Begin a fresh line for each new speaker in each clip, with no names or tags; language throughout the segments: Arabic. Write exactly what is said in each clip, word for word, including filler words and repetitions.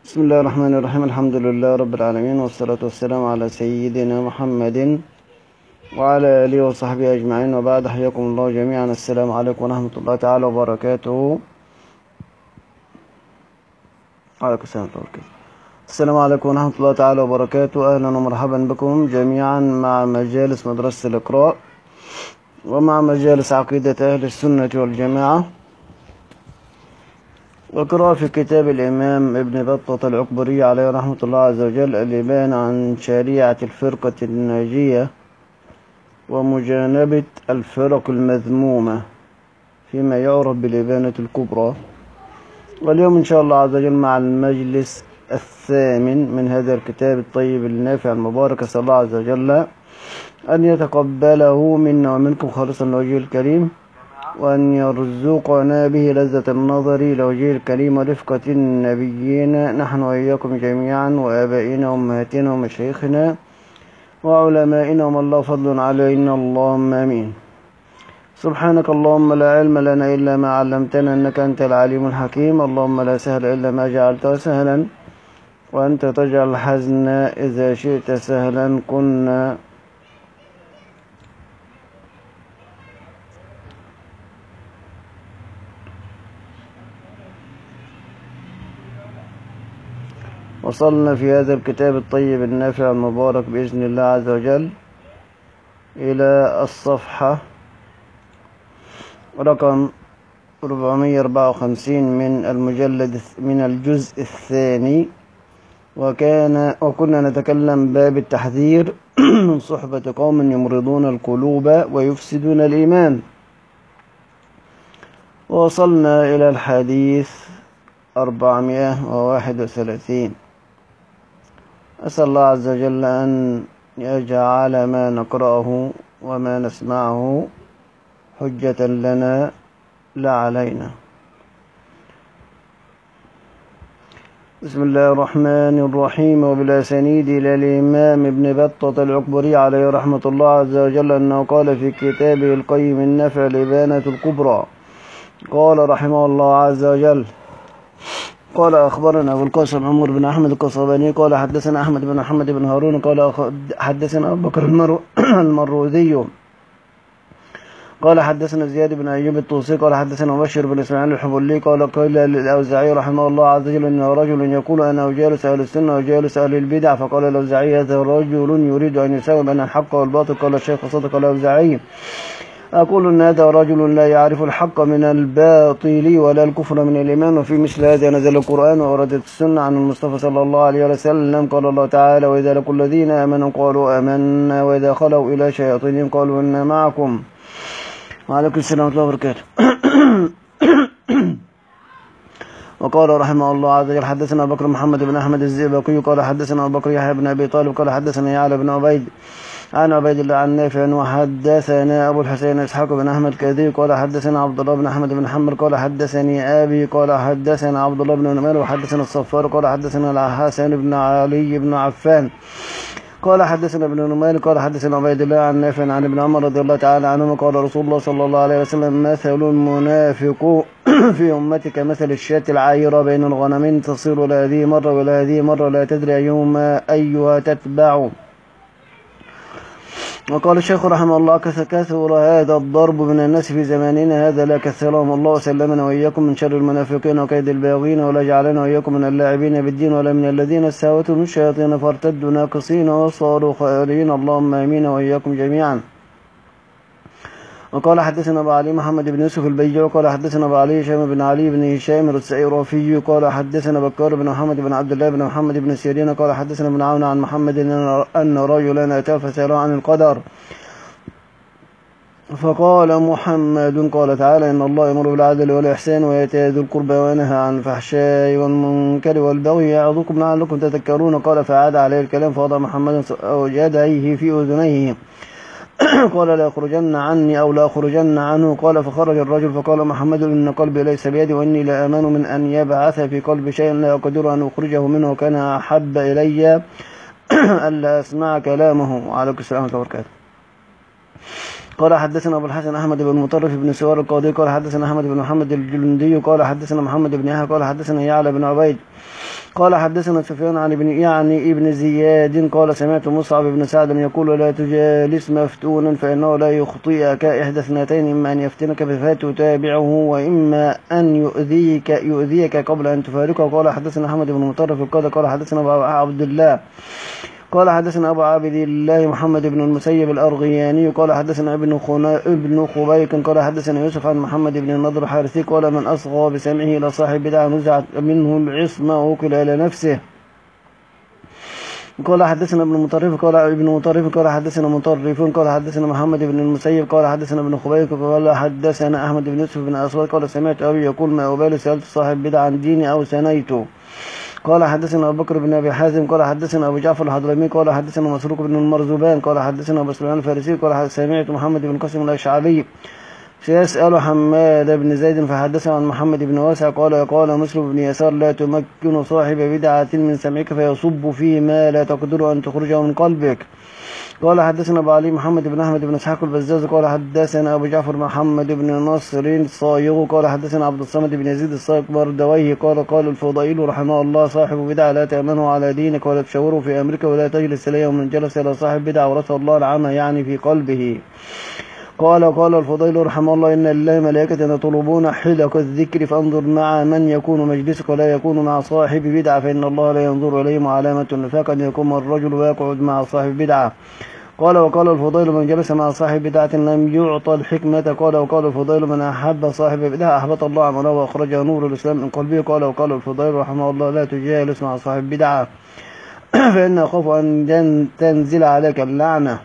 بسم الله الرحمن الرحيم. الحمد لله رب العالمين، والصلاة والسلام على سيدنا محمد وعلى آله وصحبه أجمعين، وبعد. حياكم الله جميعا. السلام عليكم ورحمة الله تعالى وبركاته. عليكم السلام ورحمة الله وبركاته. السلام عليكم ورحمة الله تعالى وبركاته. أهلا ومرحبا بكم جميعا مع مجالس مدرسة الإقراء ومع مجالس عقيدة أهل السنة والجماعة، وقراءة في كتاب الإمام ابن بطة العكبري عليه رحمة الله عز وجل، الإبان عن شريعة الفرقة الناجية ومجانبة الفرق المذمومة فيما يعرف بالإبانة الكبرى. واليوم إن شاء الله عز وجل مع المجلس الثامن من هذا الكتاب الطيب النافع المبارك. أسأل الله عز وجل أن يتقبله منا ومنكم خالصا لوجهه الكريم، وأن يرزقنا به لذة النظر لوجهه الكريم ورفقة النبيين، نحن وإياكم جميعا، وآبائنا وأمهاتنا ومشايخنا وعلمائنا ومن الله فضل علينا، اللهم آمين. سبحانك اللهم لا علم لنا إلا ما علمتنا، إنك أنت العليم الحكيم. اللهم لا سهل إلا ما جعلته سهلا، وأنت تجعل الحزن إذا شئت سهلا. كنا وصلنا في هذا الكتاب الطيب النافع المبارك بإذن الله عز وجل إلى الصفحة رقم أربعمائة وأربعة وخمسين من المجلد من الجزء الثاني، وكان وكنا نتكلم باب التحذير من صحبة قوم يمرضون القلوب ويفسدون الإيمان، ووصلنا إلى الحديث أربعمائة وواحد وثلاثين. أسأل الله عز وجل أن يجعل ما نقرأه وما نسمعه حجة لنا لا علينا. بسم الله الرحمن الرحيم. وبالأسانيد إلى الإمام ابن بطة العكبري عليه رحمة الله عز وجل أنه قال في كتابه القيم النافع الإبانة الكبرى، قال رحمه الله عز وجل: قال أخبرنا أبو القاسم عمر بن أحمد القصباني قال حدثنا أحمد بن محمد بن هارون قال حدثنا أبو بكر المروذي قال حدثنا زياد بن أيوب الطوسي قال حدثنا مبشر بن إسماعيل الحبلي قال قال للأوزاعي رحمه الله عز وجل إن رجل يقول أنا أجالس أهل السنة وأجالس أهل البدع، فقال الأوزاعي هذا رجل يريد أن يساوي بين الحق والباطل. قال الشيخ صدق الأوزاعي: أقول أن هذا رجل لا يعرف الحق من الباطل ولا الكفر من الإيمان. وفي مثل هذا نزل القرآن ووردت السنة عن المصطفى صلى الله عليه وسلم. قال الله تعالى: وإذا لقوا الذين آمنوا قالوا آمنا وإذا خلوا إلى شياطينهم قالوا إنا معكم. وعليكم السلام ورحمة الله وبركاته. وقال رحمه الله عز وجل: حدثنا بكر محمد بن أحمد الزئبقي قال حدثنا أبو بكر يحيى بن أبي طالب قال حدثنا يعلى بن عبيد عن عبيد الله عن نافع وحدثنا أبو الحسين إسحاق بن أحمد كاذي قال حدثنا عبد الله بن أحمد بن حنبل قال حدثني أبي قال حدثنا عبد الله بن نمير وحدثنا الصفار قال حدثنا الحسن بن علي بن عفان قال حدثنا ابن نمير قال حدثنا عبيد الله عن نافع عن ابن عمر رضي الله تعالى عنهما قال رسول الله صلى الله عليه وسلم: مثل المنافق في أمتك مثل الشاة العايرة بين الغنمين تصير إلى هذه مرة وإلى هذه مرة لا تدري أيهما أيها تتبع. وقال الشيخ رحمه الله: كثر هذا الضرب من الناس في زماننا هذا، لا كثرهم الله وسلمنا وإياكم من شر المنافقين وكيد الباغين، ولا جعلنا وإياكم من اللاعبين بالدين ولا من الذين استهوتهم الشياطين فارتدوا ناقصين وصاروا خائرين، اللهم آمين وإياكم جميعا. وقال حدثنا أبو علي محمد بن يوسف البيجي وقال حدثنا أبو علي هشام بن علي بن هشام الرافي قال حدثنا بكار بن محمد بن عبد الله بن محمد بن سيرين قال حدثنا ابن عون عن محمد أن رجلا أتاه فسأله عن القدر، فقال محمد قال تعالى: إن الله يأمر بالعدل والإحسان وإيتاء ذي القربى وينهى عن الفحشاء والمنكر والبغي يعظكم لعلكم تذكرون. قال فعاد عليه الكلام فوضع محمد يديه في أذنيه قال: لا يخرجن عني أو لا أخرجن عنه. قال فخرج الرجل فقال محمد: إن قلبي ليس بيدي وإني لا آمن من أن يبعث في قلبي شيئا لا أقدر أن أخرجه منه، وكان أحب إلي ألا أسمع كلامه. وعليكم السلام ورحمة الله وبركاته. قال حدثنا أبو الحسن أحمد بن مطرف بن سوار القاضي قال حدثنا أحمد بن محمد الجلندي قال حدثنا محمد بن يحيى قال حدثنا يعلى بن عبيد قال حدثنا سفيان عن ابن يعني ابن زياد قال سمعت مصعب بن سعد يقول لا تجالس مفتونا فإنه لا يخطئك إحدى اثنتين، إما أن يفتنك فتتابعه وإما أن يؤذيك يؤذيك قبل أن تفارقه. قال حدثنا أحمد بن مطرف القاضي قال حدثنا أبو عبد الله قال حدثنا أبو عبد الله محمد بن المسيب الأرغياني قال حدثنا ابن ابن خبيك قال حدثنا يوسف عن محمد بن النضر الحارثي قال من أصغى بسمعه إلى صاحب بدعة نزعت منه العصمة ووكل إلى نفسه. قال حدثنا ابن مطرف قال ابن مطرف قال حدثنا مطرف قال حدثنا محمد بن المسيب قال حدثنا ابن خبيك قال حدثنا أحمد بن يوسف بن أسود قال سمعت أبي يقول ما أبالي سألت صاحب بدعة عن ديني أو سنيته. قال حدثنا أبو بكر بن أبي حازم قال حدثنا أبو جعفر الحضرمي قال حدثنا مسروق بن المرزبان قال حدثنا أبو سليمان الفارسي قال سمعت محمد بن قاسم الأشعري سيسأل حماد بن زيد فحدثنا عن محمد بن واسع قال قال مسلم بن يسار لا تمكن صاحب بدعة من سمعك فيصب فيما لا تقدر أن تخرجه من قلبك. قال حدثنا أبو علي محمد بن أحمد بن إسحاق البزاز قال حدثنا أبو جعفر محمد بن نصر الصايغ قال حدثنا عبد الصمد بن يزيد الصايغ بردويه قال قال الفضيل رحمه الله صاحب بدعة لا تأمنه على دينك ولا تشاوره في أمرك ولا تجلس إليه ومن جلس إلى صاحب بدعة ورثه الله العمى يعني في قلبه. قال قال الفضيل رحمه الله إن لله ملائكة يطلبون حلق الذكر فانظر مع من يكون مجلسك ولا يكون مع صاحب بدعة فإن الله لا ينظر إليهم علامة النفاق أن يكون الرجل ويقعد مع صاحب بدعة. قال وقال الفضيل من جلس مع صاحب بدعة لم يعطى الحكمة. قال وقال الفضيل من أحب صاحب بدعة أحبط الله عمله وأخرج نور الإسلام من قلبه. قال وقال الفضيل رحمه الله لا تجالس مع صاحب بدعة فإن أخاف أن تنزل عليك اللعنة.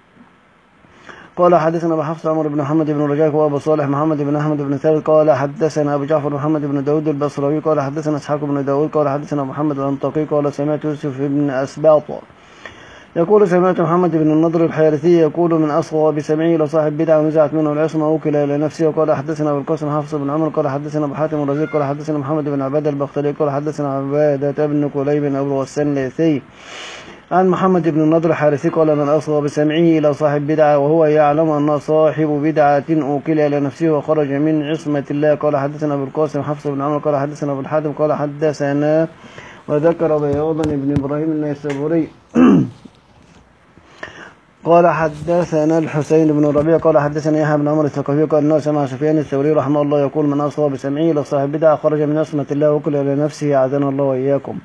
قال حدثنا أبو حفص عمر بن محمد بن رجاء وأبو صالح محمد بن أحمد بن ثابت قال حدثنا أبو جعفر محمد بن داود البصري قال حدثنا إسحاق بن داود قال حدثنا محمد الأنطاكي قال سمعت يوسف بن أسباط يقول سمعت محمد بن النضر الحارثي يقول من أصغى بسمعه إلى صاحب بدعة ونزعت منه العصمة وكل إلى نفسه. وقال حدثنا أبو القاسم حفص بن عمر قال حدثنا أبو حاتم الرزيق قال حدثنا محمد بن عبادة البختري قال حدثنا عبادة بن كليب بن أبو غسان الليثي عن محمد بن النضر الحارثي قال من أصغى بسمعه إلى صاحب بدعة وهو يعلم أن صاحب بدعة أوكل إلى نفسه وخرج من عصمة الله. قال حدثنا أبو القاسم حفص بن عمر قال حدثنا أبو الحاتم قال حدثنا وذكر بياضا بن إبراهيم النيسابوري قال حدثنا الحسين بن ربيع قال حدثنا يحيى بن عمر الثقفي قال انه سمع سفيان الثوري رحمه الله يقول من أصغى بسمعه إلى صاحب بدعة خرج من عصمة الله وكل إلى نفسه أعاذنا الله وإياكم.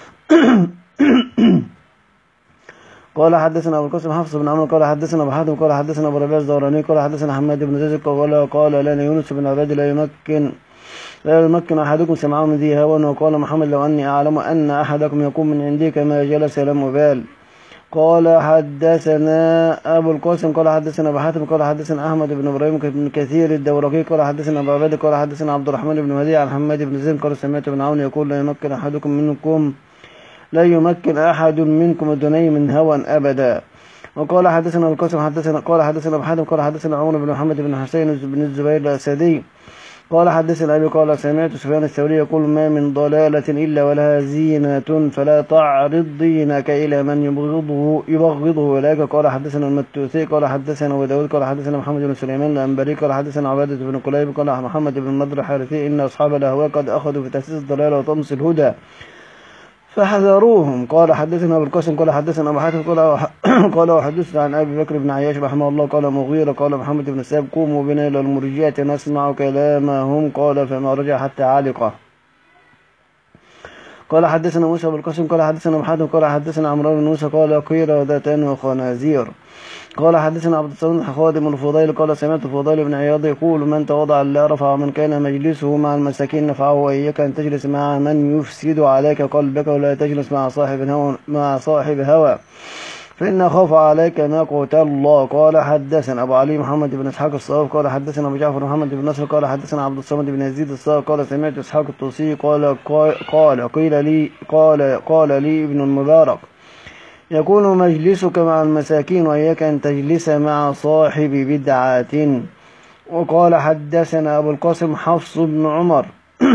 قال حدثنا أبو القاسم حفص بن عمر قال حدثنا أبو حاتم قال حدثنا أبو ربيع الزهراني قال حدثنا حماد بن زيد قال قال لنا يونس بن عباد لا يمكن لا يمكن أحدكم سمعه من ذي هوى. وقال محمد لو أني أعلم أن أحدكم يكون من عندي كما جلس لم أبال. قال حدثنا أبو القاسم قال حدثنا أبو حاتم قال حدثنا أحمد بن إبراهيم بن كثير الدورقي قال حدثنا أبو عبيد قال حدثنا عبد الرحمن بن مهدي عن حماد بن زيد قال سمعت بن عون يقول لا يمكن أحدكم منكم لا يمكن أحد منكم الدنيا من هوى أبدا. وقال حدثنا القاسم حدثنا قال حدثنا أبو حاتم قال حدثنا عمر بن محمد بن حسين بن الزبير الأسدي قال حدثنا أبي قال سمعت سفيان الثوري يقول ما من ضلالة إلا ولها زينة فلا تعرض دينك إلى من يبغضه يبغضه إليك. قال حدثنا المتوثي قال حدثنا أبو داود قال حدثنا محمد بن سليمان الأنباري قال حدثنا عبادة بن كليب قال محمد بن النضر الحارثي إن أصحاب الأهواء قد أخذوا في تأسيس الضلالة وطمس الهدى فحذروهم. قال حدثنا أبو القاسم قال حدثنا أبو حاتم قال قال وحدثنا عن أبي بكر بن عياش رحمه الله قال مغيرة قال محمد بن ساب قوموا بنا إلى المرجئة نسمع كلامهم قال فما رجع حتى علقه. قال حدثنا موسى بن القاسم قال حدثنا أبو حاتم قال حدثنا عمرو بن موسى قال قردة وخنازير. قال حدثنا عبد الصمد خادم الفضيل قال سمعت الفضيل بن عياض يقول من تواضع لله رفع من كان مجلسه مع المساكين نفعه وإياك أن تجلس مع من يفسد عليك قلبك ولا تجلس مع صاحب هوى مع صاحب هوى فإن خوف عليك ناقة الله. قال حدثنا أبو علي محمد بن إسحاق الصواب قال حدثنا أبو جعفر محمد بن نصر قال حدثنا عبد الصمد بن يزيد الصواب قال سمعت إسحاق الطوسي قال قال قيل لي قال قال لي ابن المبارك يكون مجلسك مع المساكين وإياك أن تجلس مع صاحب بدعة. وقال حدثنا أبو القاسم حفص بن عمر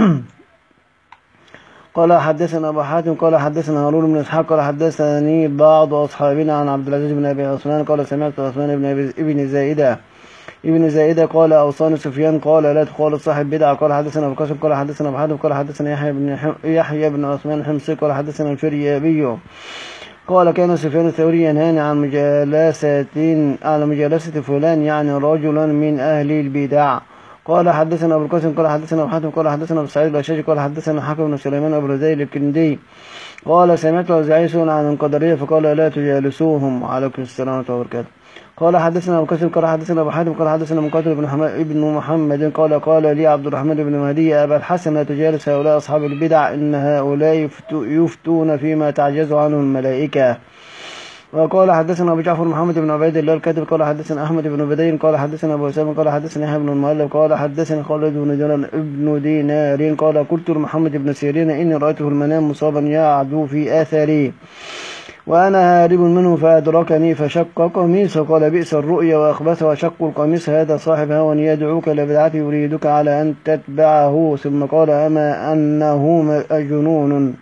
قال حدثنا أبو حاتم قال حدثنا هارون بن إسحاق قال حدثني بعض أصحابنا عن عبد العزيز بن أبي عثمان قال سمعت عثمان بن ابن زائدة ابن زائدة قال أوصاني سفيان قال لا تخالط صاحب بدعة. قال حدثنا أبو قاسم قال حدثنا أبو حاتم قال حدثنا يحيى بن يحيى بن عثمان الحمصي قال حدثنا الفريابي قال كان سفيان الثوري ينهاني عن مجالسة على مجالسة فلان يعني رجلا من أهل البدع. قال حدثنا أبو القاسم قال حدثنا أبو حاتم قال حدثنا أبو سعيد الأشجعي قال حدثنا حكم بن سليمان أبو رزيل الكندي قال سمعت الأوزاعي يسأل عن القدرية فقال لا تجالسوهم. وعليكم السلام ورحمة الله وبركاته. قال حدثنا أبو قاسم قال حدثنا أبو حاتم قال حدثنا مقاتل بن ابن محمد قال قال لي عبد الرحمن بن مهدي أبا الحسن لا تجالس هؤلاء أصحاب البدع إن هؤلاء يفتون فيما تعجز عنه الملائكة. وقال حدثنا أبو جعفر محمد بن عبيد الله الكاتب قال حدثنا أحمد بن بدين قال حدثنا أبو أسامة قال حدثنا يحيى بن المؤلف قال حدثنا خالد بن جلال ابن دينار قال قلت لمحمد بن سيرين إني رأيته المنام مصابا يعدو في آثاري وأنا هارب منه فأدركني فشق قميصه قال بئس الرؤيا وأخبث وشق القميص هذا صاحب هوى يدعوك لبدعته يريدك على أن تتبعه. ثم قال أما أنه جنون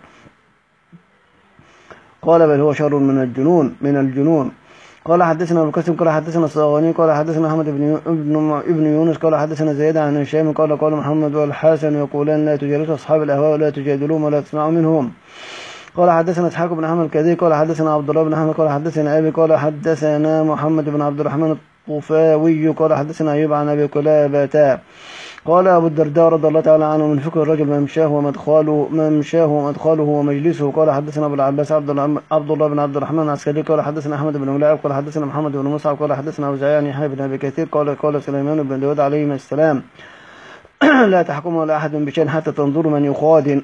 قال بل هو شر من الجنون من الجنون. قال حدثنا أبو القاسم قال حدثنا الصغاني قال حدثنا أحمد بن ابن ابن يونس قال حدثنا زياد عن هشام قال قال محمد والحسن يقولان لا تجالسوا أصحاب الأهواء ولا تجادلوهم ولا تسمعوا منهم. قال حدثنا اسحاق بن احمد الكدي قال حدثنا عبد الله بن احمد قال حدثنا ابي قال حدثنا محمد بن عبد الرحمن الطفاوي قال حدثنا ايوب عن ابي قلابة قال ابو الدرداء رضي الله تعالى عنه من فقه الرجل ممشاه ومدخله ممشاه ومدخله ومجلسه. قال حدثنا ابو العباس عبد الله عبد الله بن عبد الرحمن العسكري قال حدثنا احمد بن ملاعب قال حدثنا محمد بن مصعب قال حدثنا ابو زيان يحيى بن ابي كثير قال قال سليمان بن داود عليه السلام لا تحكموا على احد بشيء حتى تنظروا من يخادن.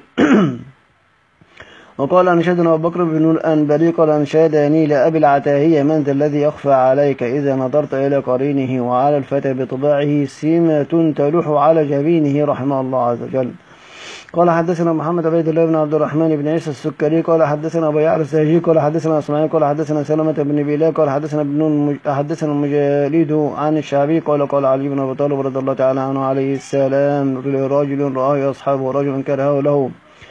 وقال أنشدنا أبو بكر بن الأنبري قال أنشدني لأبي العتاهية من ذا الذي يخفى عليك إذا نظرت إلى قرينه وعلى الفتى بطباعه سمة تلوح على جبينه رحمه الله عز وجل. قال حدثنا محمد عبيد الله بن عبد الرحمن بن عيسى السكري قال حدثنا أبو يعلى السهجي قال حدثنا إسماعيل قال حدثنا سلمة بن بلال قال حدثنا ابن حدثنا المجالد عن الشعبي قال قال علي بن أبي طالب رضي الله تعالى عنه عليه السلام لرجل رآه أصحابه ورجل كرهه له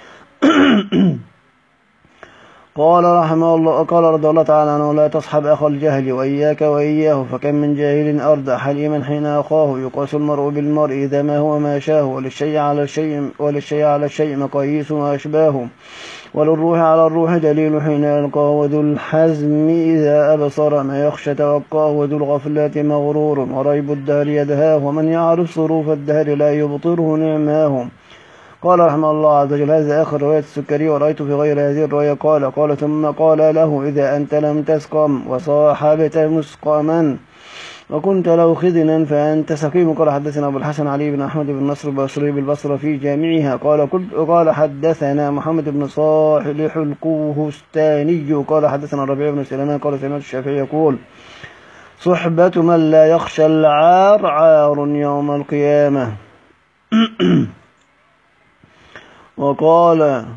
قال رحمه الله قال رضي الله تعالى عنه لا تصحب أخا الجهل وإياك وإياه فكم من جاهل أرضى حليما حين أخاه يقاس المرء بالمرء إذا ما هو ما شاه وللشيء على الشيء وللشيء على الشيء مقاييس وأشباه وللروح على الروح دليل حين يلقاه وذو الحزم إذا أبصر ما يخشى توقاه وذو الغفلة مغرور وريب الدهر يدهاه ومن يعرف صروف الدهر لا يبطره نعماه. قال رحمه الله عز وجل هذا آخر رواية السكري ورأيت في غير هذه الرواية قال قال ثم قال له إذا أنت لم تسقم وصاحبت مسقما وكنت لو خذنا فأنت سقيم. قال حدثنا أبو الحسن علي بن أحمد بن نصر البصري بالبصرة في جامعها قال قلت قال حدثنا محمد بن صالح الكوهستاني قال حدثنا الربيع بن سليمان قال سمعت الشافعي يقول صحبة من لا يخشى العار عار يوم القيامة. وقال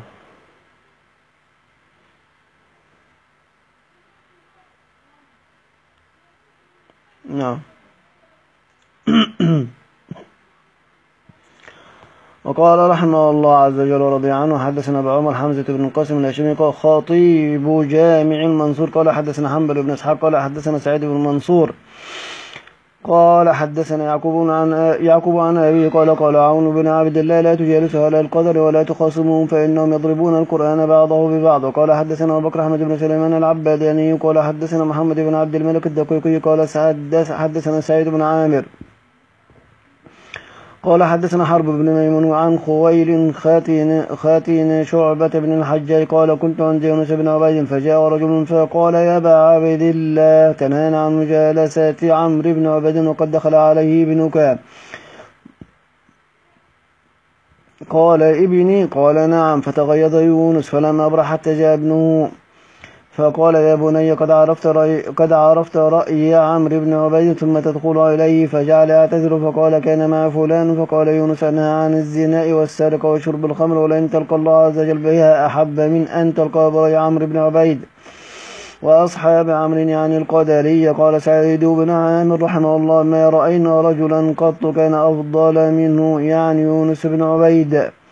نعم وقال رحمه الله عز وجل ورضي عنه حدثنا أبو عمر حمزة بن القاسم الهاشمي قال خطيب جامع المنصور قال حدثنا حنبل بن إسحاق قال حدثنا سعيد بن منصور قال حدثنا يعقوب عن يعقوب عن أبيه قال قال عون بن عبد الله لا تجالسوا على القدر ولا تخاصموهم فإنهم يضربون القرآن بعضه ببعض. وقال حدثنا أبو بكر أحمد بن سليمان العباداني قال حدثنا محمد بن عبد الملك الدقيقي قال حدثنا سعيد بن عامر قال حدثنا حرب بن ميمون عن خويل خاتين خاتين شعبة بن الحجاج قال كنت عند يونس بن عبيد فجاء رجل فقال يا أبا عبد الله تنهانا عن مجالسة عمرو بن عبيد وقد دخل عليه ابنك قال ابني قال نعم فتغيظ يونس فلما أبرح حتى جاء ابنه فقال يا بني قد عرفت رأي, قد عرفت رأي عمرو بن عبيد ثم تدخل إليه فجعل يعتذر فقال كان مع فلان فقال يونس أنهى عن الزنا والسرقة وشرب الخمر ولئن تلقى الله عز وجل بها أحب من أن تلقى برأي عمرو بن عبيد وأصحاب عمرو يعني القدرية. قال سعيد بن عامر رحمه الله ما رأينا رجلا قط كان أفضل منه يعني يونس بن عبيد.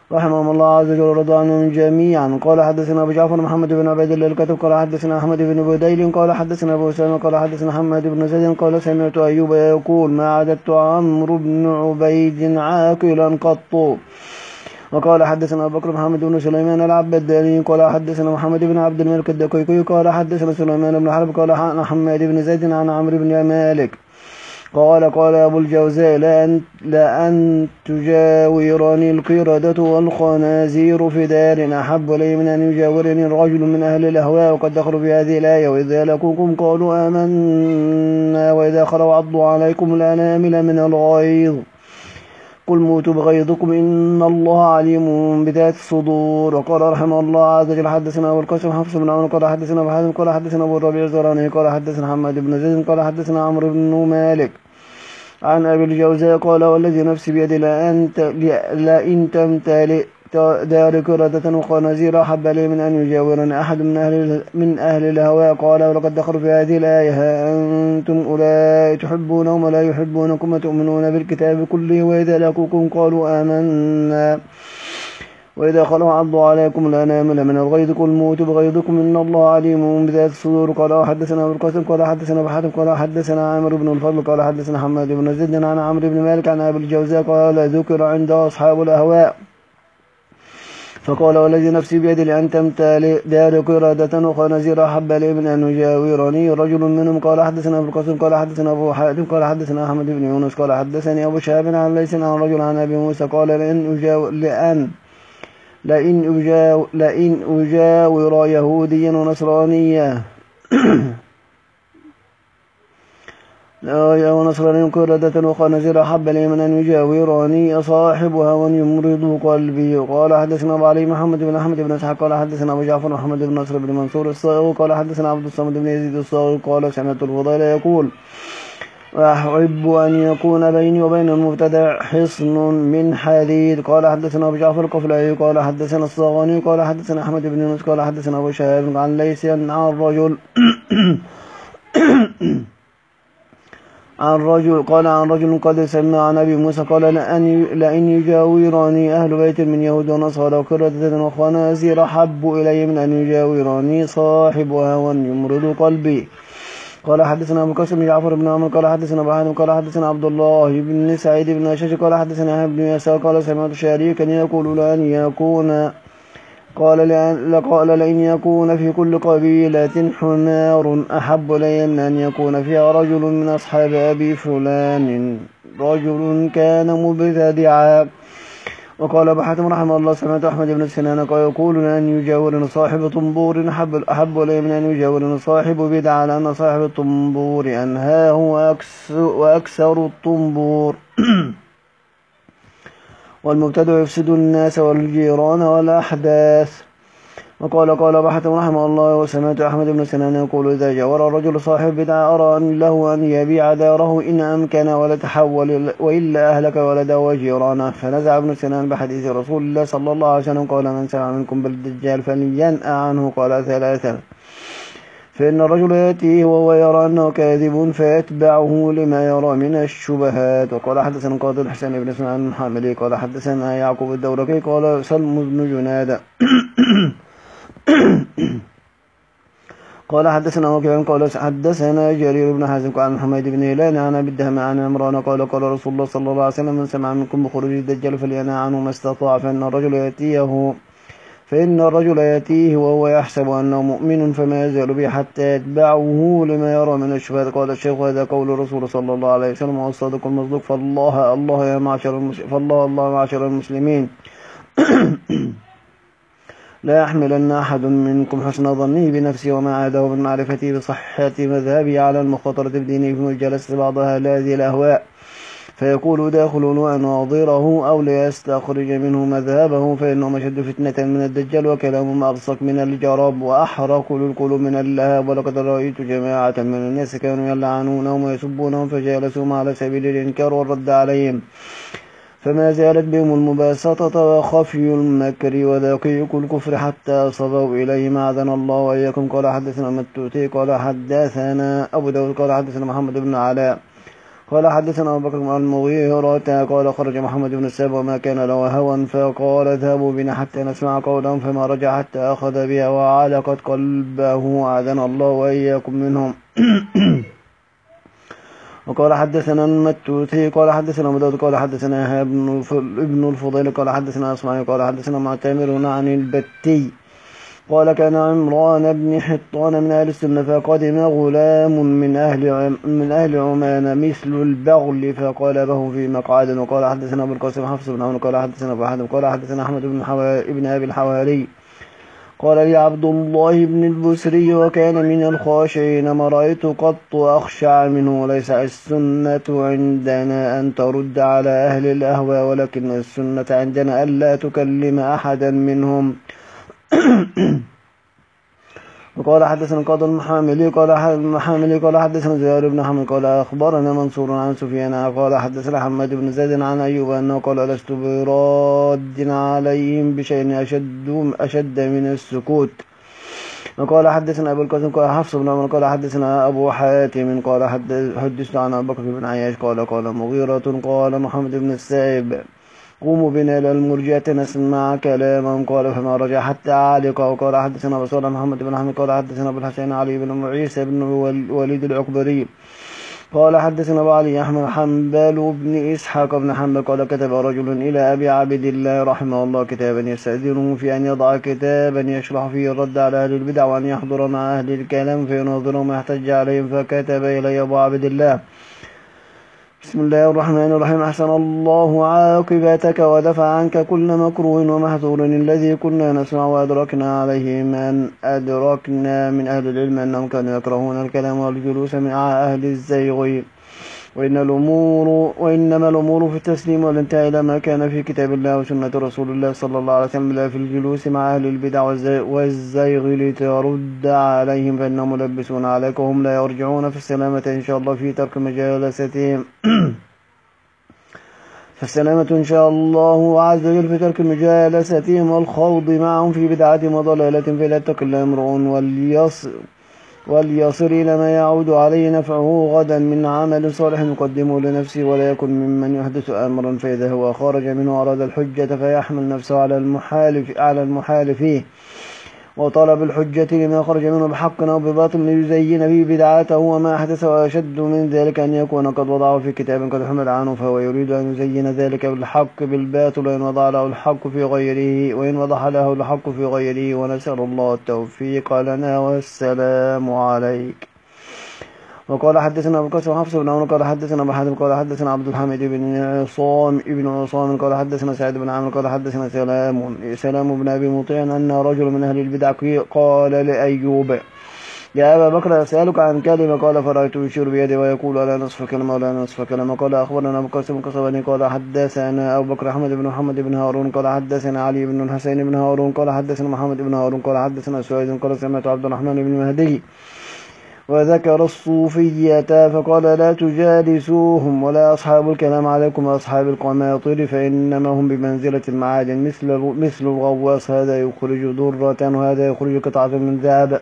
رحمهم الله عز وجل ورضى عنهم جميعا. قال حدثنا أبو جعفر محمد بن عبيد الله الكتب قال حدثنا أحمد بن بديل قال حدثنا أبو أسامة قال حدثنا محمد بن زيد قال سمعت أيوب يقول ما عددت عمرو بن عبيد عاقلا قط. وقال حدثنا أبو بكر محمد بن سليمان العبداني قال حدثنا محمد بن عبد الملك الدقيقي قال حدثنا سليمان بن حرب قال عن محمد بن زيد عن عمرو بن مالك قال قال أبو الجوزاء لأن, لأن تجاورني القردة والخنازير في دار أحب لي من أن يجاورني رجل من أهل الأهواء. وقد دخلوا في هذه الآية وإذا لقوكم قالوا آمنا وإذا خلوا عضوا عليكم الأنامل من الغيظ قل موتوا بغيظكم إن الله عليم بذات الصدور. وقال رحمه الله عز وجل حدثنا أبو القاسم حفص بن عمرو قال حدثنا أبو حازم قال حدثنا أبو الربيع الزهراني قال حدثنا محمد بن زيد قال حدثنا عمرو بن مالك عن أبي الجوزاء قال والذي نفسي بيدي لئن تمتلئ دار قردة وخنازير أحب لي من أن يجاورني أحد من أهل من أهل الهواء. قال ولقد دخلوا في هذه الآية ها أنتم أولئك تحبونهم ولا يحبونكم وتؤمنون بالكتاب كله وإذا لقوكم قالوا آمنا وإذا خلوا عضوا عليكم الأنامل من الغيظ قل موتوا بغيظكم إن الله عليم بذات الصدور. قال حدثنا أبو القاسم قال حدثنا أبو حاتم قال حدثنا عامر بن الفضل قال حدثنا حماد بن زيد عن عمرو بن مالك عن أبي الجوزاء قال ذكر عند أصحاب الأهواء فقال والذي نفسي بيدي لأن تمتلئ دار قردة وخنازير أحب لي من أن يجاورني رجل منهم. قال حدثنا أبو القاسم قال حدثنا أبو حاتم قال حدثنا أحمد بن يونس قال حدثني أبو شهاب عن ليس عن رجل عن أبي موسى قال لأن أجاور لأن لئن أجاور, لئن أجاور يهوديا ونصرانيا لا ونصراني قردة وخنازير أحب لي من أن يجاورني صاحبها وأن يمرض قلبي. قال حدثنا أبو علي محمد بن أحمد بن إسحاق قال حدثنا أبو جعفر محمد بن نصر بن منصور الصاغ قال حدثنا عبد الصمد بن يزيد الصاغ قال سمعت الفضيل يقول أحب أن يكون بيني وبين المبتدع حصن من حديد. قال حدثنا أبو جعفر القفلاني قال حدثنا الصاغاني قال حدثنا أحمد بن يونس قال حدثنا أبو شهاب عن ليس عن رجل عن رجل قال عن رجل قد سمع عن أبي موسى قال لأن يجاورني أهل بيت من يهود ونصارى وقردة وخنازير أحب إلي من أن يجاورني صاحبها وأن يمرض قلبي. قال حدثنا أبو القاسم جعفر بن عمرو قال حدثنا أبو حاتم قال حدثنا عبد الله بن سعيد بن هشاش قال حدثنا ابن يسار قال سمعت شريكا يقول لأن يكون قال لأن, قال لأن يكون في كل قبيلة حمار أحب لي من أن يكون فيها رجل من أصحاب أبي فلان رجل كان مبتدعا. وقال أبو حاتم رحمه الله سمعت أحمد بن سنان قال يقول لأن يجاورني صاحب طنبور أحب, أحب لي من أن يجاورني صاحب بدعة لأن صاحب الطنبور أنهاه وأكثر الطنبور والمبتدع يفسد الناس والجيران والأحداث. وقال قال أبو حاتم رحمه الله وسمعت أحمد بن سنان يقول إذا جاور الرجل صاحب بدعة أرى أن له أن يبيع داره إن أمكن ولا تحول وإلا أهلك ولده وجيرانه. فنزع ابن سنان بحديث رسول الله صلى الله عليه وسلم قال من سمع منكم بالدجال فلينأ عنه قال ثلاثة فإن الرجل يأتيه وهو يرى أنه كاذب فيتبعه لما يرى من الشبهات. وقال حدثنا قاضي الحسين بن اسماعيل الحاملي قال حدثنا يعقوب الدورقي قال سلم بن جنادة قال حدثنا وكيع قال حدثنا جرير بن حازم عن محمد بن هلال عن أبي الدهم عن عمران قال قال رسول الله صلى الله عليه وسلم من سمع منكم بخروج الدجال فلينهى عنه ما استطاع فإن الرجل يأتيه فإن الرجل يأتيه وهو يحسب أنه مؤمن فما يزال به حتى يتبعه لما يرى من الشبهات. قال الشيخ هذا قول الرسول صلى الله عليه وسلم والصادق المصدوق فالله الله يا معشر المسلمين فالله الله معشر المسلمين لا يحملن أحد منكم حسن ظنه بنفسه وما عاده من معرفته بصحة مذهبه على المخاطرة بدينه في جلسة بعضها هذه الأهواء فيقول داخل ناظره أو ليستخرج منه مذهبه فإنه مشد فتنة من الدجال وكلام أبصق من الجراب وأحرق للقلوب من اللهاب. ولقد رأيت جماعة من الناس كانوا يلعنونهم ويسبونهم فجالسهم على سبيل الإنكار والرد عليهم فما زالت بهم المباسطة وخفي المكر ودقيق الكفر حتى صدوا إليه معذن الله وإياكم. قال حدثنا متوتي قال حدثنا أبو داود قال حدثنا محمد بن علاء قال حدثنا أبو بكر بن المغيرة قال خرج محمد بن الساب وما كان له هوى فقال اذهبوا بنا حتى نسمع قولهم فما رجع حتى أخذ بها وعلقت قلبه أعاذنا الله وإياكم منهم. وقال حدثنا المتوثي قال حدثنا مدود قال حدثنا ابن الفضيل قال حدثنا أسماعي قال حدثنا معتمر عن البتي قال كان عمران بن حطان من أهل السنة فقدم غلام من أهل من أهل عمان مثل البغل فقلبه في مقعد. وقال حدثنا أبو القاسم حفص بن عون قال حدثنا أبو حاتم قال حدثنا أحمد بن ابن أبي الحواري قال لي عبد الله بن البسري وكان من الخاشعين ما رأيت قط أخشع منه وليس السنة عندنا أن ترد على أهل الأهواء ولكن السنة عندنا ألا تكلم أحدا منهم. وقال حدثنا القاضي المحاملي قال المحاملي قال حدثنا زهير بن حمد قال أخبرنا منصور عن سفيان قال حدثنا حماد بن زيد عن أيوب أنه قال لست براد عليهم بشيء أشد أشد من السكوت. وقال حدثنا أبو القاسم قال حفص بن عمر قال حدثنا أبو حاتم قال حدثنا عن أبي بكر بن عياش قال قال مغيرة قال محمد بن السائب قوموا بنا إلى المرجئة نسمع كلامهم قال فما رجع حتى علق. وقال حدثنا أبو صالح محمد بن أحمد قال حدثنا أبو الحسين علي بن عيسى بن وليد العكبري قال حدثنا أبو علي أحمد حنبل بن إسحاق بن حنبل قال كتب رجل إلى أبي عبد الله رحمه الله كتابا يستأذنه في أن يضع كتابا يشرح فيه الرد على أهل البدع وأن يحضر مع أهل الكلام فيناظرهم ويحتج عليهم فكتب إلي أبو عبد الله بسم الله الرحمن الرحيم أحسن الله عاقبتك ودفع عنك كل مكروه ومحظور الذي كنا نسمع وأدركنا عليه من أدركنا من أهل العلم أنهم كانوا يكرهون الكلام والجلوس مع أهل الزيغ وإن الأمور وإنما الأمور في التسليم والانتهاء إلى ما كان في كتاب الله وسنة رسول الله صلى الله عليه وسلم لا في الجلوس مع أهل البدع والزيغ لترد عليهم فإنهم ملبسون عليك وهم لا يرجعون في السلامة إن شاء الله في ترك مجالستهم فالسلامة إن شاء الله عز وجل في ترك مجالستهم والخوض معهم في بدعة وضلالة فلا يتقل امرؤ وليص وليصل إلى ما يعود عليه نفعه غدا من عمل صالح يقدمه لنفسه ولا يكن ممن يحدث أمرا فإذا هو خرج منه أراد الحجة فيحمل نفسه على المحالف على المحال فيه وطلب الحجة لما خرج منه بحق أو بباطل ليزين به بدعاته وما أحدث وأشد من ذلك أن يكون قد وضعه في كتاب قد حمل عنه فهو يريد أن يزين ذلك بالحق بالباطل وإن وضع له الحق في غيره وإن وضح له الحق في غيره ونسأل الله التوفيق لنا والسلام عليك. وقال حدثنا أبو القاسم حفص بن عمر قال حدثنا أبو حاتم قال حدثنا عبد الحميد بن عصام ابن عصام قال حدثنا سعيد بن عامر قال حدثنا سلام سلام بن أبي مطيع أن رجل من أهل البدع قال لأيوب يا أبا بكر أسألك عن كلمة قال فرأيت يشير بيده ويقول لا نصف كلمة ولا نصف كلمة قال أخبرنا أبو القاسم القصباني قال حدثنا أبو بكر أحمد بن محمد بن هارون قال حدثنا علي بن الحسين بن هارون قال حدثنا محمد بن هارون قال حدثنا سعيد قال سمعت عبد الرحمن بن مهدي وذكر الصوفية فقال لا تجالسوهم ولا أصحاب الكلام عليكم وأصحاب القناطر فإنما هم بمنزلة المعادن مثل مثل الغواص هذا يخرج ذرة وهذا يخرج قطعة من ذهب.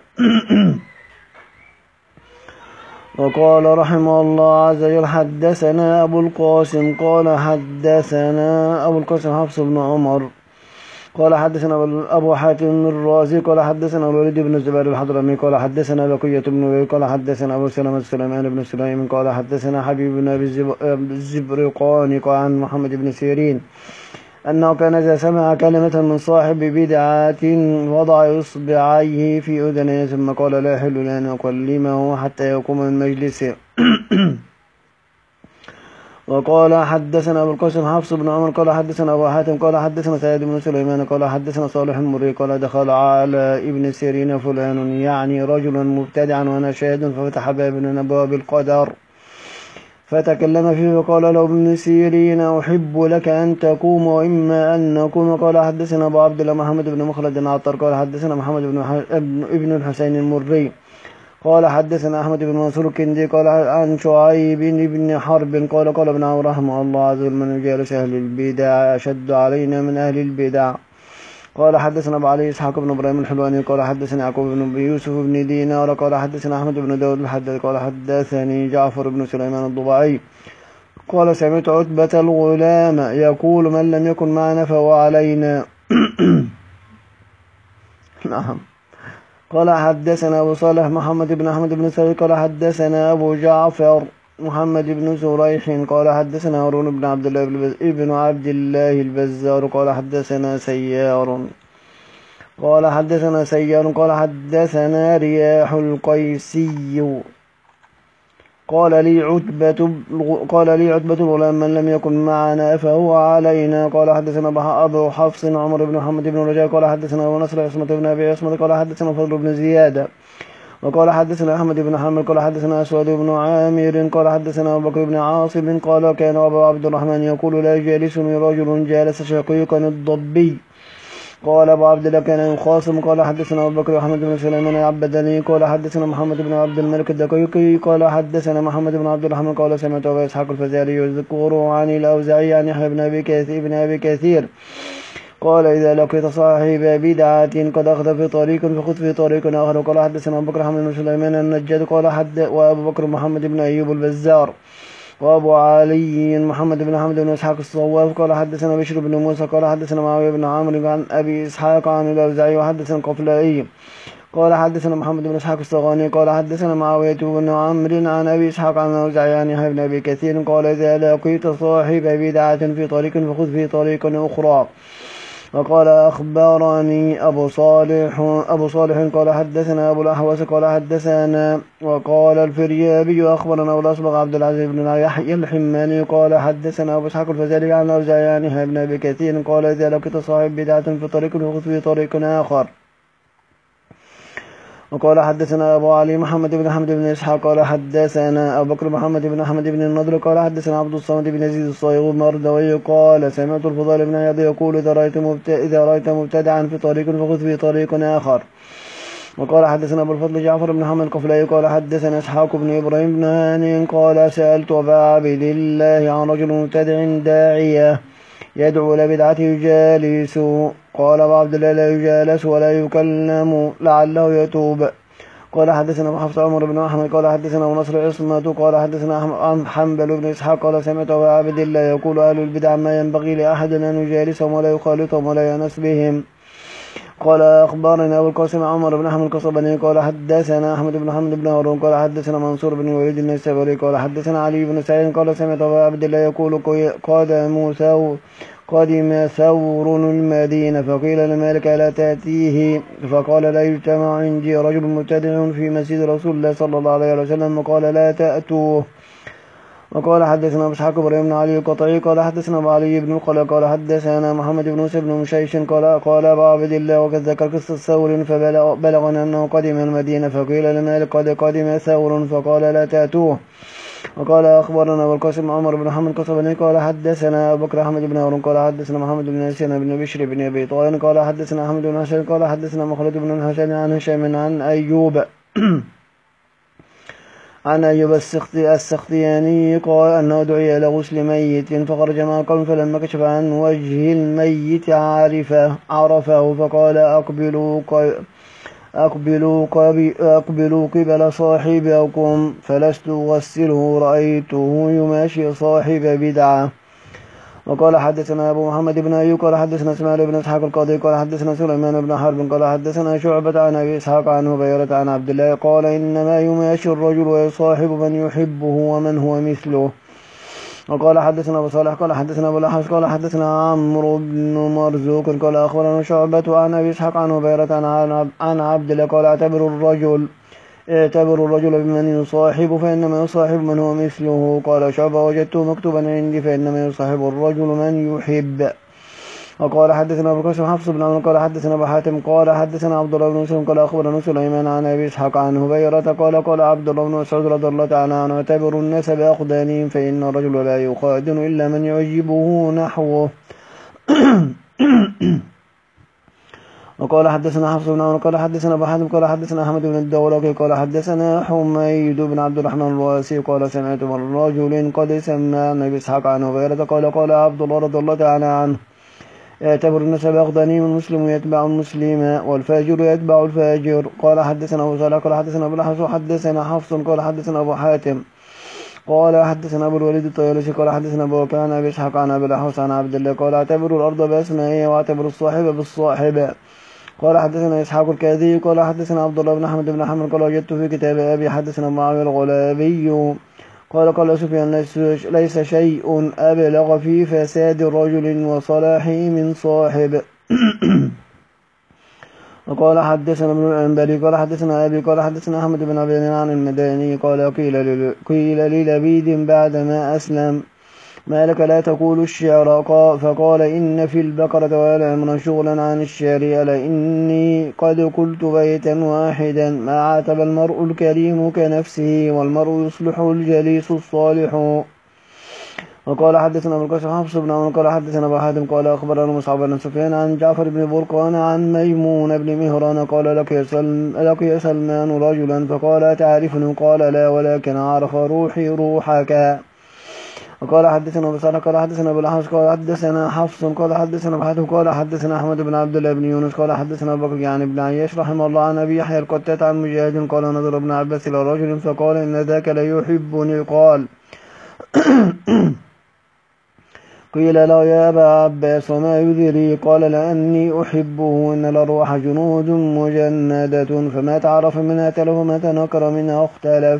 وقال رحمه الله عز وجل حدثنا أبو القاسم قال حدثنا أبو القاسم حفص بن عمر قال حدثنا أبو حاتم الرازي قال حدثنا الوليد بن الزبير الحضرمي قال حدثنا بقية بن وليد قال حدثنا أبو سلمة سليمان بن سليم قال حدثنا حبيب بن أبي الزبرقاني قال عن محمد بن سيرين أنه كان إذا سمع كلمة من صاحب بدعة وضع إصبعيه في أذنيه ثم قال لا يحل لأن أكلمه حتى يقوم من مجلسه. وقال حدثنا أبو القاسم حفص بن عمر قال حدثنا أبو حاتم قال حدثنا سعيد بن سليمان قال حدثنا صالح المري قال دخل على ابن سيرين فلان يعني رجلا مبتدعا وأنا شاهد ففتح باب من أبواب القدر فتكلم فيه وقال له ابن سيرين أحب لك أن تقوم وإما أن نقوم قال حدثنا أبو عبد الله محمد بن مخلد العطار قال حدثنا محمد بن ابن الحسين المري قال حدثنا أحمد بن منصور الكندي قال عن شعيب بن حرب قال قال ابن عمر رحمه الله عز وجل من يجالس أهل البدع أشد علينا من أهل البدع. قال حدثنا أبو علي إسحاق بن إبراهيم الحلواني قال حدثنا يعقوب بن يوسف بن دينار قال حدثنا أحمد بن داود الحداد قال حدثني جعفر بن سليمان الضبعي قال سمعت عتبة الغلام يقول من لم يكن معنا فهو علينا. نعم. قال حدثنا أبو صالح محمد بن أحمد بن ثابت قال حدثنا أبو جعفر محمد بن زريح قال حدثنا هارون بن عبد الله ابن عبد الله البزار قال حدثنا سيار قال حدثنا سيار قال حدثنا رياح القيسي قال لي عتبة قال لي عتبة الغلام من لم يكن معنا فهو علينا. قال حدثنا أبو حفص عمر بن محمد بن رجاء قال حدثنا أبو نصر عصمة بن أبي عصمة قال حدثنا فضل بن زيادة وقال حدثنا أحمد بن حنبل قال حدثنا أسود بن عامر قال حدثنا أبو بكر بن عاصم قال كان أبو عبد الرحمن يقول لا يجالسني رجل جالس شقيقا الضبي. قال أبو عبد الله كان يخاصم. قال حدثنا أبو بكر وأحمد بن سليمان عبدني قال حدثنا محمد بن عبد الملك الدقيقي قال حدثنا محمد بن عبد الرحمن قال سمعت أبا إسحاق الفزاري يذكر عن الأوزاعي عن يحيى بن أبي كثير بن أبي كثير قال إذا لقيت صاحب بدعة قد أخذ في طريق فخذ في طريق آخر. قال حدثنا أبو بكر حمد بن سليمان النجاد قال حد وأبو بكر محمد بن أيوب البزار وأبو علي محمد بن حمد بن إسحاق الصواف قال حدثنا بشر بن موسى قال حدثنا معاوية بن عمرو عن أبي إسحاق عن الأوزاعي وحدثنا القفلائي قال حدثنا محمد بن إسحاق الصغاني قال حدثنا معاوية بن عمرو عن أبي إسحاق عن الأوزاعي عن يحيى بن أبي كثير قال إذا لقيت صاحب بدعة في طريق فخذ في طريق أخرى. وقال أخبرني أبو صالح أبو صالح قال حدثنا أبو الأحوص قال حدثنا وقال الفريابي أخبرنا أبو الأصبغ عبد العزيز بن يحيى الحماني قال حدثنا أبو إسحاق الفزاري عن الأوزاعي عن يحيى بن أبي كثير قال إذا لقيت صاحب بدعة في طريق فخذ في طريق آخر. وقال حدثنا أبو علي محمد بن حمد بن إسحاق قال حدثنا أبو بكر محمد بن أحمد بن النضر قال حدثنا عبد الصمد بن يزيد الصايغ المردوي قال سمعت الفضيل بن عياض يقول إذا رأيت إذا رأيت مبتدعا في طريق فخذ في طريق آخر. وقال حدثنا أبو الفضل جعفر بن محمد القفلي قال حدثنا إسحاق بن إبراهيم بن هاني قال سألت أبا عبد الله عن رجل مبتدع داعية يدعو لبدعة يجالس. قال أبو عبد الله لا يجالس ولا يكلم لعله يتوب. قال حدثنا أبو حفص عمر بن أحمد قال حدثنا أبو نصر عصمة قال حدثنا حنبل بن إسحاق قال سمعت أبا عبد الله يقول أهل البدع ما ينبغي لأحد أن يجالسهم ولا يخالطهم ولا ينس بهم. قال أخبرنا أبو القاسم عمر بن أحمد القصباني قال حدثنا أحمد بن حمد بن هارون قال حدثنا منصور بن وليد النسابوري قال حدثنا علي بن سعيد قال سمعت أبا عبد الله يقول قدم ثور قدم ثور المدينة فقيل لمالك لا تأتيه فقال لا يجتمع عندي رجل مبتدع في مسجد رسول الله صلى الله عليه وسلم وقال لا تأتوه. وقال حدثنا إسحاق بن ابن علي القطعي قال حدثنا أبو علي بن القلق قال حدثنا محمد بن موسى بن مشيش قال قال أبو عبد الله وقد ذكر قصة ثور فبلغنا أنه قدم المدينة فقيل لمالك قد قدم ثور فقال لا تأتوه. وقال أخبرنا أبو القاسم عمر بن محمد القصباني قال حدثنا أبو بكر أحمد بن هارون قال حدثنا محمد بن ياسين بن بشر بن أبي طاهر قال حدثنا أحمد بن حسين قال حدثنا مخلد بن حسين عن هشام عن أيوب عن أيوب السختياني قال أنه دعي إلى غسل ميت فخرج مع قوم فلما كشف عن وجه الميت عرفه عرفه فقال أقبلوا أقبلوا, أقبلوا قبل صاحبكم فلست أغسله رأيته يماشي صاحب بدعة. وقال حدثنا أبو محمد بن أيوب قال حدثنا اسماعيل بن إسحاق القاضي قال حدثنا سليمان بن حرب قال حدثنا شعبة عن أبي إسحاق عن هبيرة عن عبد الله قال إنما يماشي الرجل ويصاحب من يحبه ومن هو مثله. وقال حدثنا أبو صالح قال حدثنا أبو الأحوص قال حدثنا عمرو بن مرزوق قال أخبرنا شعبة عن أبي إسحاق عن هبيرة عن عبد الله قال اعتبر الرجل اعتبر الرجل بمن يصاحب فإنما يصاحب من هو مثله. قال شعبة وجدته مكتوبا عندي فإنما يصاحب الرجل من يحب. وقال حدثنا أبو القاسم حفص بن عمرو قال حدثنا أبو حاتم قال حدثنا عبد الله بن مسلم قال أخبرنا سليمان عن أبي إسحاق عن هبيرة قال قال عبد الله بن مسعود رضي الله تعالى عنه اعتبروا الناس بأقدانهم فإن الرجل لا يخادن إلا من يعجبه نحوه. وقال حدثنا حفص بن عمرو قال حدثنا أبو حاتم قال حدثنا أحمد بن الدولقي قال حدثنا حميد بن عبد الرحمن الواسي قال سمعت من رجل قد سمى عن أبي إسحاق عن هبيرة قال قال عبد الله رضي الله تعالى عنه اعتبر الناس بأقدانهم المسلم يتبع المسلم والفاجر يتبع الفاجر. قال حدثنا أبو صالح قال حدثنا أبو الأحوص حدثنا حفص قال حدثنا أبو حاتم قال حدثنا أبو الوليد الطيالسي قال حدثنا أبو وكيع عن أبي إسحاق عن أبي الأحوص عن عبد الله قال اعتبروا الأرض بأسمائها واعتبروا الصاحب بالصاحبة. قال حدثنا إسحاق الكاذي قال حدثنا عبد الله بن أحمد بن حنبل قال وجدت في كتاب أبي حدثنا معاوية الغلابي قال قال سفيان ليس شيء أبلغ في فساد رجل وصلاحه من صاحب. وقال حدثنا ابن الأنباري قال حدثنا أبي قال حدثنا أحمد بن عبد عن المداني قال قيل قيل للبيد بعدما أسلم ما لك لا تقول الشعر فقال إن في البقرة والعمر شغلا عن الشعر ألا إني قد قلت بيتا واحدا ما عاتب المرء الكريم كنفسه والمرء يصلح الجليس الصالح. وقال حدثنا ابو القاسم حفص بن عمر قال حدثنا ابو حاتم قال اخبرنا مصعب بن سفيان عن جعفر بن برقان عن ميمون بن مهران قال لقي سلم لقي سلمان رجلا فقال أتعرفني قال لا ولكن عرف روحي روحك. وقال حدثنا ابو صالح قال حدثنا ابو الأحوص قال حدثنا حفص قال حدثنا ابو حاتم قال حدثنا احمد بن عبد الله بن يونس قال حدثنا ابو بكر يعني ابن عياش رحمه الله عن ابي يحيى القتات عن مجاهد قال نظر ابن عباس الى رجل فقال ان ذاك ليحبني قال قيل لا يا أبا عباس وما يدري قال لأني أحبه إن الأرواح جنود مجندة فما تعرف منها تلف وما تنكر منها اختلف.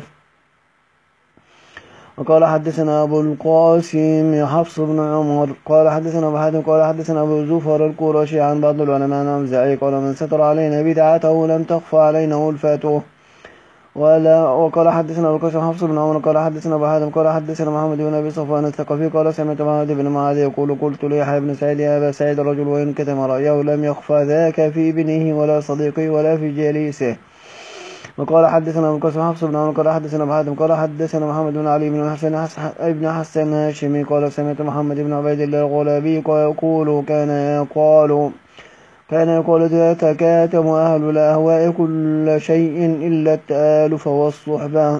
وقال حدثنا أبو القاسم حفص بن عمر قال حدثنا أبو حاتم قال حدثنا أبو زفر القرشي عن بعض العلماء عن أوزاعي قال من ستر علينا بدعته لم تخفى علينا ألفته. ولا وقال حدثنا ابو القاسم حفص بن عمر قال حدثنا ابو حاتم قال حدثنا محمد بن ابي صفوان الثقفي قال سمعت معاذ بن معاذ يقول قلت ليحيى بن سعيد يا ابا سعيد الرجل وان كتم رايه لم يخفى ذاك في ابنه ولا صديقه ولا في جليسه. وقال حدثنا ابو القاسم حفص بن عمر قال حدثنا ابو حاتم قال حدثنا محمد بن علي بن حسن ابن حسن هاشمي قال سمعت محمد بن عبيد الله الغلابي يقول كان يقال كان يقول يتكاتم أهل الأهواء كل شيء إلا التآلف والصحبة.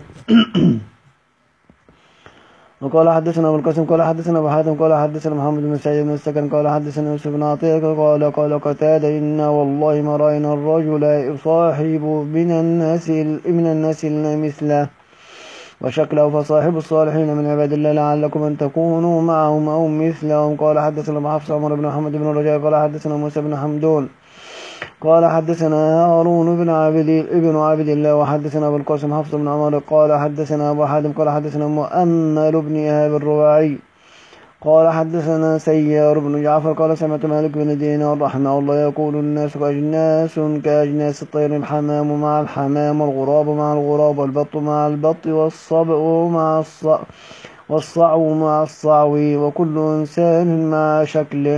وقال حدثنا أبو القاسم قال حدثنا أبو حاتم قال حدثنا محمد بن سعيد بن السكن قال حدثنا يوسف بن عطية قال قال قتادة إنا والله ما رأينا الرجل يصاحب من الناس من الناس إلا مثله وشكله فصاحب الصالحين من عباد الله لعلكم أن تكونوا معهم أو مثلهم. قال حدثنا أبو حفص عمر بن محمد بن رجاء قال حدثنا موسى بن حمدون قال حدثنا هارون بن عبد ابن عبد الله وحدثنا أبو القاسم حفص بن عمر قال حدثنا أبو حاتم قال حدثنا مؤمل بن إيهاب الرواعي قال حدثنا سيار بن جعفر قال سمعت مالك بن دينار رحمه الله يقول الناس أجناس كأجناس الطير الحمام مع الحمام والغراب مع الغراب والبط مع البط والصبع مع الصع والصعو مع الصعو وكل إنسان مع شكله.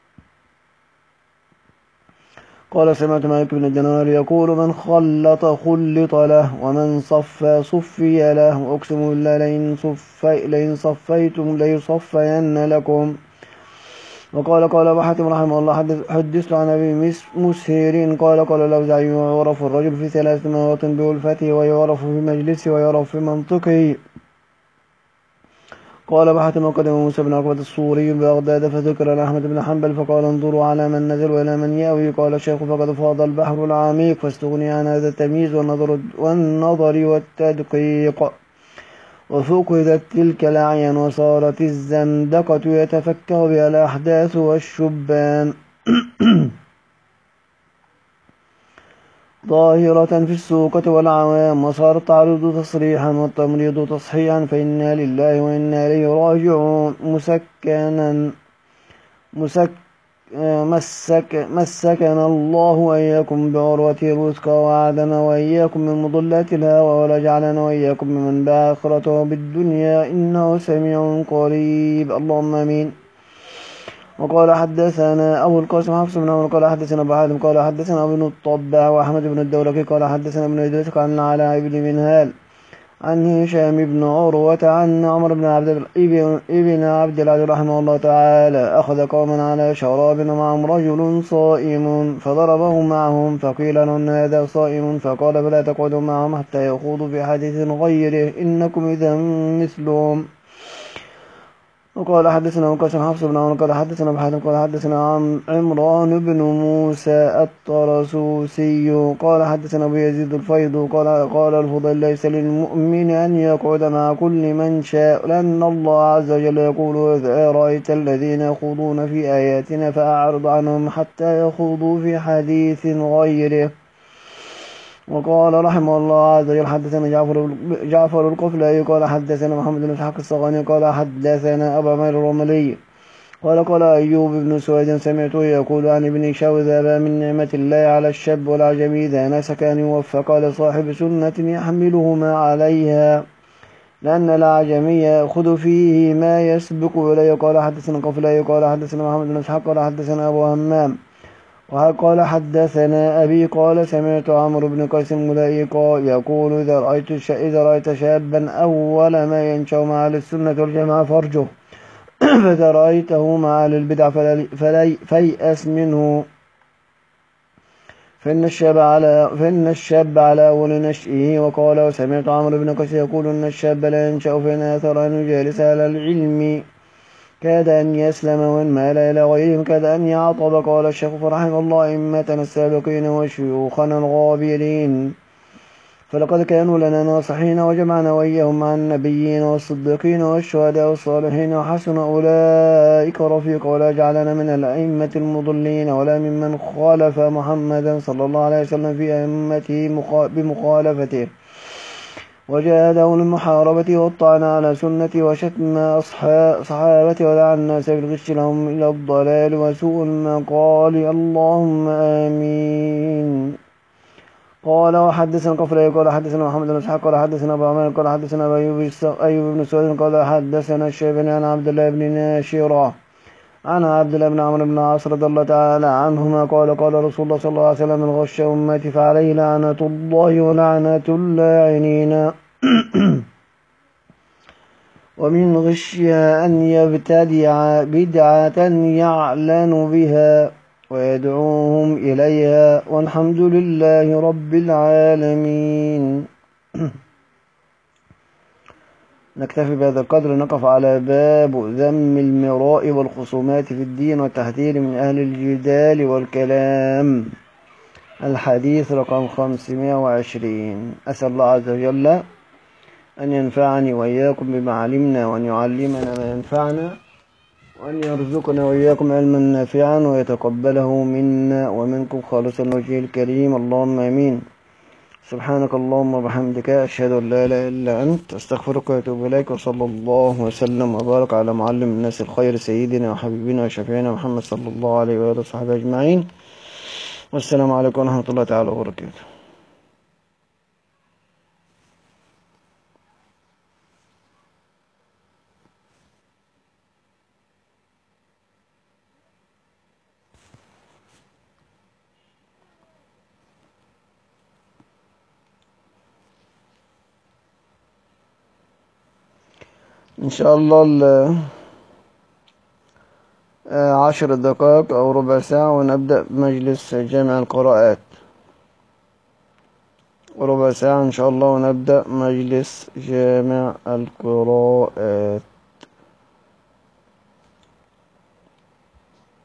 قال سمعت مالك بن دينار يقول من خلط خلط له ومن صفى صفي له وأقسم بالله لئن صفي لئن صفيتم ليصفين لكم. وقال قال أبو حاتم رحمه الله حدثت عن أبي مسهر قال قال الأوزاعي يعرف الرجل في ثلاث مواطن بألفته ويعرف في مجلسه ويعرف في منطقه. قال أبو حاتم وقدم موسى بن عقبة الصوري ببغداد فذكر أحمد بن حنبل فقال انظروا على من نزل وإلى من يأوي. قال الشيخ فقد فاض البحر العميق فاستغني عن هذا التمييز والنظر, والنظر والتدقيق وفقدت تلك الأعين وصارت الزندقة يتفكه بها الأحداث والشبان ظاهرة في السوقة والعوام وصارت تعرض تصريحا والتمريض تصحيحا فإنا لله وإنا إليه راجعون. مسكنا مسك مسك مسكنا الله وإياكم بعروته الوثقى وعدنا وإياكم من مضلات الهوى ولجعلنا وإياكم ممن باع آخرته بالدنيا إنه سميع قريب اللهم آمين. وقال حدثنا أبو القاسم حفص بن عمر قال حدثنا أبو حاتم قال حدثنا ابن الطباع وأحمد بن الدولكي قال حدثنا ابن إدريس عن علاء بن منهال عن هشام بن عروة عن عمر بن عبد ابن عبد العزيز رحمه الله تعالى أخذ قوما على شراب معهم رجل صائم فضربه معهم فقيل لهم هذا صائم فقال فلا تقعدوا معهم حتى يخوضوا في حديث غيره إنكم إذا مثلهم. وقال حدثنا مقاسم حفص بن عمر قال حدثنا بحاتم قال حدثنا عم عمران بن موسى الطرسوسي قال حدثنا أبو يزيد الفيض قال قال الفضيل ليس للمؤمن أن يقعد مع كل من شاء لأن الله عز وجل يقول إذا رأيت الذين يخوضون في آياتنا فأعرض عنهم حتى يخوضوا في حديث غيره. وقال رحمه الله عز وجل حدثنا جعفر جعفر القفلي قال حدثنا محمد بن اسحاق الصغاني قال حدثنا ابو عمير الرملي قال قال ايوب بن سويد سمعته يقول عن ابن شوذب من نعمة الله على الشاب والعجمي اذا نسك ان يوفق لصاحب سنة يحملهما عليها لأن الأعجمي يأخذ فيه ما يسبق إليه. قال حدثنا قفلي قال حدثنا محمد بن اسحاق قال حدثنا أبو همام وقال حدثنا أبي قال سمعت عمرو بن قيس الملائي يقول إذا رأيت إذا رأيت شابا أول ما ينشأ مع أهل السنة والجماعة فرجه فإذا رأيته مع أهل البدع فيأس منه فإن الشاب على فإن الشاب على أول نشئه. وقال وسمعت عمرو بن قيس يقول إن الشاب لا ينشأ فإن آثر أن يجالس على العلم كاد أن يسلم وإن مال إلى غيرهم كاد أن يعطب. قال الشيخ رحمه الله أئمتنا السابقين وشيوخنا الغابرين فلقد كانوا لنا ناصحين وجمعنا وإياهم مع النبيين والصديقين والشهداء والصالحين وحسن أولئك رفيقا ولا جعلنا من الأئمة المضلين ولا ممن خالف محمدا صلى الله عليه وسلم في أئمته بمخالفته وجاهده للمحاربة والطعن على سنتي وشتم صحابتي ودعا الناس بالغش لهم إلى الضلال وسوء المقال اللهم آمين. قال وحدثنا قفلي قال حدثنا محمد بن اسحاق قال حدثنا ابو عمير قال حدثنا ايوب بن سعيد قال حدثنا الشيباني عن عبد الله بن ناشرة عن عبد الله بن عمرو بن العاص رضي الله تعالى عنهما قال قال رسول الله صلى الله عليه وسلم من غش امتي فعليه لعنة الله ولعنة اللاعنين ومن غشها أن يبتدع بدعة يعلن بها ويدعوهم إليها والحمد لله رب العالمين. نكتفي بهذا القدر نقف على باب ذم المراء والخصومات في الدين والتحذير من أهل الجدال والكلام الحديث رقم خمسمائة وعشرين. أسأل الله عز وجل أن ينفعني وإياكم بما علمنا وأن يعلمنا ما ينفعنا وأن يرزقنا وإياكم علما نافعا ويتقبله منا ومنكم خالصا وجهه الكريم اللهم آمين. سبحانك اللهم وبحمدك أشهد أن لا إله إلا أنت أستغفرك وأتوب إليك وصلى الله وسلم وبارك على معلم الناس الخير سيدنا وحبيبنا وشفيعنا محمد صلى الله عليه وآله وصحبه أجمعين والسلام عليكم ورحمة الله تعالى وبركاته. إن شاء الله عشر دقائق أو ربع ساعة ونبدأ بمجلس جامع القراءات. ربع ساعة إن شاء الله ونبدأ مجلس جامع القراءات.